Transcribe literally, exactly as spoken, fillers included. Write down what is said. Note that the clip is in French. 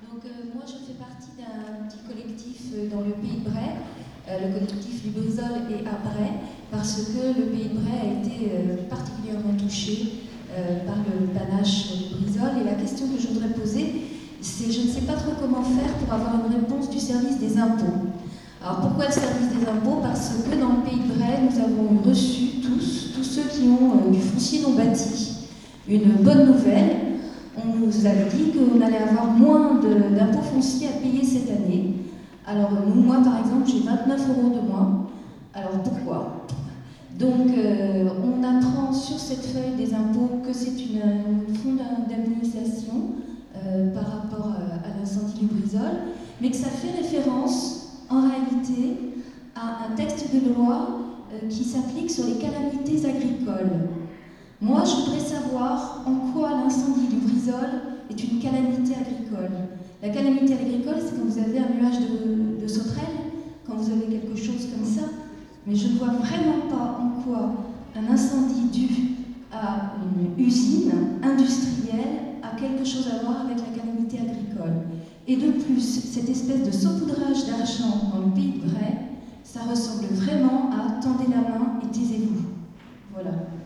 Donc euh, moi je fais partie d'un petit collectif euh, dans le Pays de Bray, euh, le collectif du Brizol et à Bray, parce que le Pays de Bray a été euh, particulièrement touché euh, par le panache du Brizol. Et la question que je voudrais poser, c'est je ne sais pas trop comment faire pour avoir une réponse du service des impôts. Alors pourquoi le service des impôts? Parce que dans le Pays de Bray, nous avons reçu tous, tous ceux qui ont euh, du foncier non bâti, une bonne nouvelle. On nous avait dit qu'on allait avoir moins d'impôts fonciers à payer cette année. Alors nous, moi par exemple, j'ai vingt-neuf euros de moins. Alors pourquoi? Donc euh, on apprend sur cette feuille des impôts que c'est une, une fonds d'indemnisation euh, par rapport à, à l'incendie du Brizol, mais que ça fait référence en réalité à un texte de loi euh, qui s'applique sur les calamités agricoles. Moi, je voudrais savoir en quoi l'incendie du Brizol est une calamité agricole. La calamité agricole, c'est quand vous avez un nuage de, de sauterelles, quand vous avez quelque chose comme ça. Mais je ne vois vraiment pas en quoi un incendie dû à une usine industrielle a quelque chose à voir avec la calamité agricole. Et de plus, cette espèce de saupoudrage d'argent dans le Pays de Bray, ça ressemble vraiment à « tendez la main et taisez-vous ». Voilà.